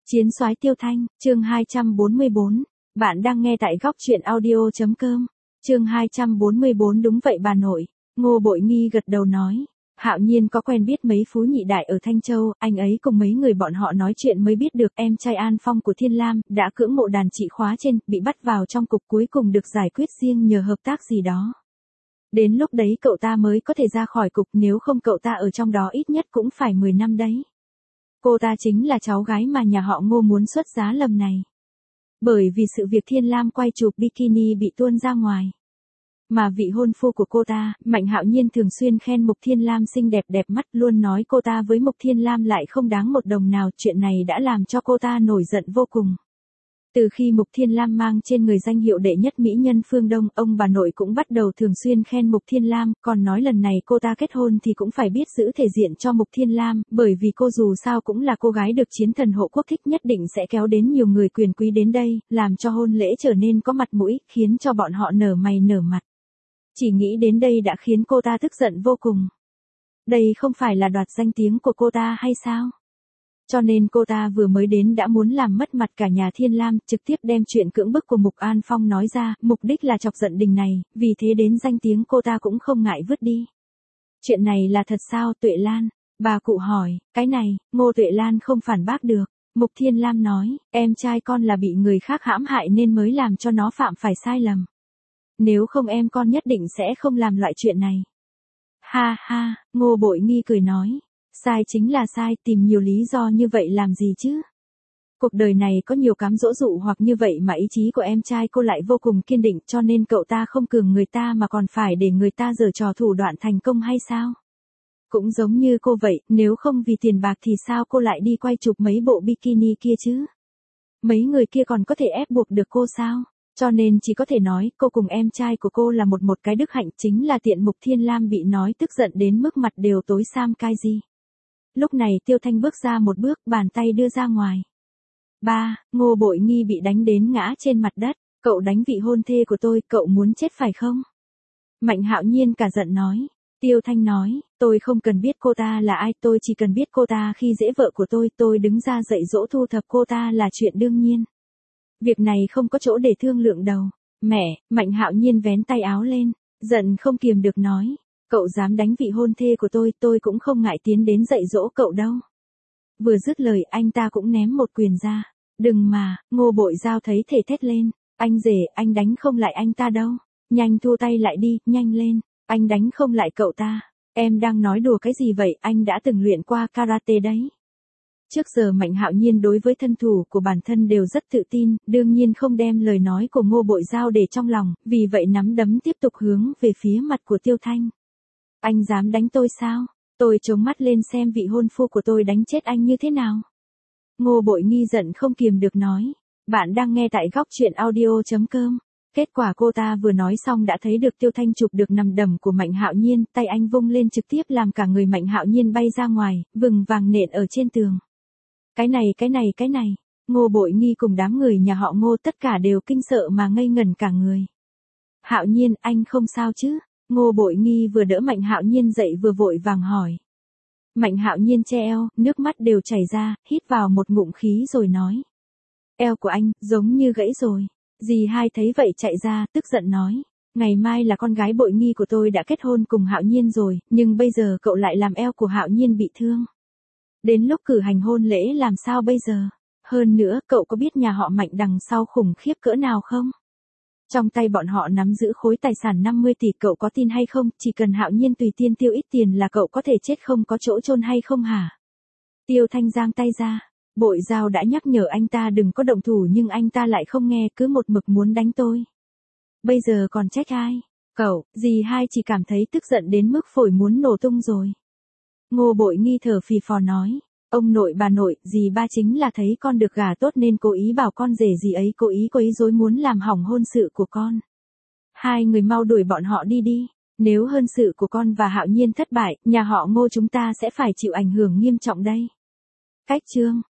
Chiến soái Tiêu Thanh, chương 244. Bạn đang nghe tại góc truyện audio.com. Chương 244. Đúng vậy bà nội. Ngô Bội Nghi gật đầu nói. Hạo Nhiên có quen biết mấy phú nhị đại ở Thanh Châu, anh ấy cùng mấy người bọn họ nói chuyện mới biết được em trai An Phong của Thiên Lam đã cưỡng mộ đàn chị khóa trên, bị bắt vào trong cục, cuối cùng được giải quyết riêng nhờ hợp tác gì đó. Đến lúc đấy cậu ta mới có thể ra khỏi cục, nếu không cậu ta ở trong đó ít nhất cũng phải 10 năm đấy. Cô ta chính là cháu gái mà nhà họ Ngô muốn xuất giá lần này. Bởi vì sự việc Thiên Lam quay chụp bikini bị tuôn ra ngoài. Mà vị hôn phu của cô ta, Mạnh Hạo Nhiên thường xuyên khen Mục Thiên Lam xinh đẹp đẹp mắt, luôn nói cô ta với Mục Thiên Lam lại không đáng một đồng nào. Chuyện này đã làm cho cô ta nổi giận vô cùng. Từ khi Mục Thiên Lam mang trên người danh hiệu đệ nhất mỹ nhân phương Đông, ông bà nội cũng bắt đầu thường xuyên khen Mục Thiên Lam, còn nói lần này cô ta kết hôn thì cũng phải biết giữ thể diện cho Mục Thiên Lam, bởi vì cô dù sao cũng là cô gái được chiến thần hộ quốc thích, nhất định sẽ kéo đến nhiều người quyền quý đến đây, làm cho hôn lễ trở nên có mặt mũi, khiến cho bọn họ nở mày nở mặt. Chỉ nghĩ đến đây đã khiến cô ta tức giận vô cùng. Đây không phải là đoạt danh tiếng của cô ta hay sao? Cho nên cô ta vừa mới đến đã muốn làm mất mặt cả nhà Thiên Lam, trực tiếp đem chuyện cưỡng bức của Mục An Phong nói ra, mục đích là chọc giận Đình này, vì thế đến danh tiếng cô ta cũng không ngại vứt đi. Chuyện này là thật sao Tuệ Lan? Bà cụ hỏi. Cái này, Ngô Tuệ Lan không phản bác được. Mục Thiên Lam nói, em trai con là bị người khác hãm hại nên mới làm cho nó phạm phải sai lầm. Nếu không em con nhất định sẽ không làm loại chuyện này. Ha ha, Ngô Bội Nghi cười nói. Sai chính là sai, tìm nhiều lý do như vậy làm gì chứ? Cuộc đời này có nhiều cám dỗ dụ hoặc như vậy mà ý chí của em trai cô lại vô cùng kiên định, cho nên cậu ta không cường người ta mà còn phải để người ta giở trò thủ đoạn thành công hay sao? Cũng giống như cô vậy, nếu không vì tiền bạc thì sao cô lại đi quay chụp mấy bộ bikini kia chứ? Mấy người kia còn có thể ép buộc được cô sao? Cho nên chỉ có thể nói, cô cùng em trai của cô là một cái đức hạnh, chính là tiện Mục Thiên Lam bị nói tức giận đến mức mặt đều tối sam cai gì. Lúc này Tiêu Thanh bước ra một bước, bàn tay đưa ra ngoài. Ba, Ngô Bội Nghi bị đánh đến ngã trên mặt đất. Cậu đánh vị hôn thê của tôi, cậu muốn chết phải không? Mạnh Hạo Nhiên cả giận nói. Tiêu Thanh nói, tôi không cần biết cô ta là ai, tôi chỉ cần biết cô ta khi dễ vợ của tôi đứng ra dạy dỗ thu thập cô ta là chuyện đương nhiên. Việc này không có chỗ để thương lượng đâu. Mẹ, Mạnh Hạo Nhiên vén tay áo lên, giận không kiềm được nói. Cậu dám đánh vị hôn thê của tôi cũng không ngại tiến đến dạy dỗ cậu đâu. Vừa dứt lời anh ta cũng ném một quyền ra. Đừng mà, Ngô Bội Giao thấy thể thét lên. Anh rể, anh đánh không lại anh ta đâu. Nhanh thua tay lại đi, nhanh lên. Anh đánh không lại cậu ta. Em đang nói đùa cái gì vậy, anh đã từng luyện qua karate đấy. Trước giờ Mạnh Hạo Nhiên đối với thân thủ của bản thân đều rất tự tin, đương nhiên không đem lời nói của Ngô Bội Giao để trong lòng, vì vậy nắm đấm tiếp tục hướng về phía mặt của Tiêu Thanh. Anh dám đánh tôi sao? Tôi trố mắt lên xem vị hôn phu của tôi đánh chết anh như thế nào. Ngô Bội Nghi giận không kiềm được nói. Bạn đang nghe tại góc truyện audio.com. Kết quả cô ta vừa nói xong đã thấy được Tiêu Thanh chụp được nằm đấm của Mạnh Hạo Nhiên, tay anh vung lên trực tiếp làm cả người Mạnh Hạo Nhiên bay ra ngoài, vừng vàng nện ở trên tường. Cái này. Ngô Bội Nghi cùng đám người nhà họ Ngô tất cả đều kinh sợ mà ngây ngẩn cả người. Hạo Nhiên, anh không sao chứ? Ngô Bội Nghi vừa đỡ Mạnh Hạo Nhiên dậy vừa vội vàng hỏi. Mạnh Hạo Nhiên che eo, nước mắt đều chảy ra, hít vào một ngụm khí rồi nói. Eo của anh, giống như gãy rồi. Dì hai thấy vậy chạy ra, tức giận nói. Ngày mai là con gái Bội Nghi của tôi đã kết hôn cùng Hạo Nhiên rồi, nhưng bây giờ cậu lại làm eo của Hạo Nhiên bị thương. Đến lúc cử hành hôn lễ làm sao bây giờ? Hơn nữa, cậu có biết nhà họ Mạnh đằng sau khủng khiếp cỡ nào không? Trong tay bọn họ nắm giữ khối tài sản 50 tỷ, cậu có tin hay không? Chỉ cần Hạo Nhiên tùy tiên tiêu ít tiền là cậu có thể chết không có chỗ chôn hay không hả? Tiêu Thanh giang tay ra. Bội Giao đã nhắc nhở anh ta đừng có động thủ nhưng anh ta lại không nghe, cứ một mực muốn đánh tôi. Bây giờ còn trách ai? Cậu, dì hai chỉ cảm thấy tức giận đến mức phổi muốn nổ tung rồi. Ngô Bội Nghi thở phì phò nói. Ông nội bà nội, dì ba chính là thấy con được gả tốt nên cố ý bảo con rể dì ấy cố ý quấy rối muốn làm hỏng hôn sự của con. Hai người mau đuổi bọn họ đi đi. Nếu hôn sự của con và Hạo Nhiên thất bại, nhà họ Ngô chúng ta sẽ phải chịu ảnh hưởng nghiêm trọng đây. Cách chương.